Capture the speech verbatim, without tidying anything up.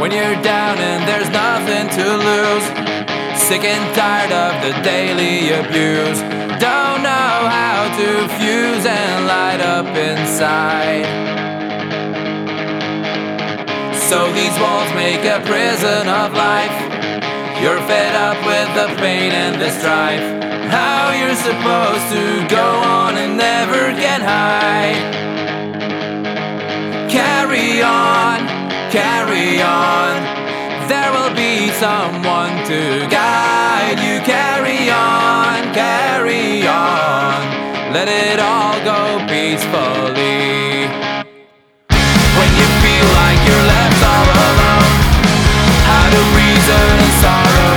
when you're down and there's nothing to lose. Sick and tired of the daily abuse. Don't know how to fuse and light up inside. So these walls make a prison of life. You're fed up with the pain and the strife. How you're supposed to go on and never get high. Carry on, carry on. There will be someone to guide you. Carry on, carry on. Let it all go peacefully. When you feel like you're left all alone, out of reason and sorrow,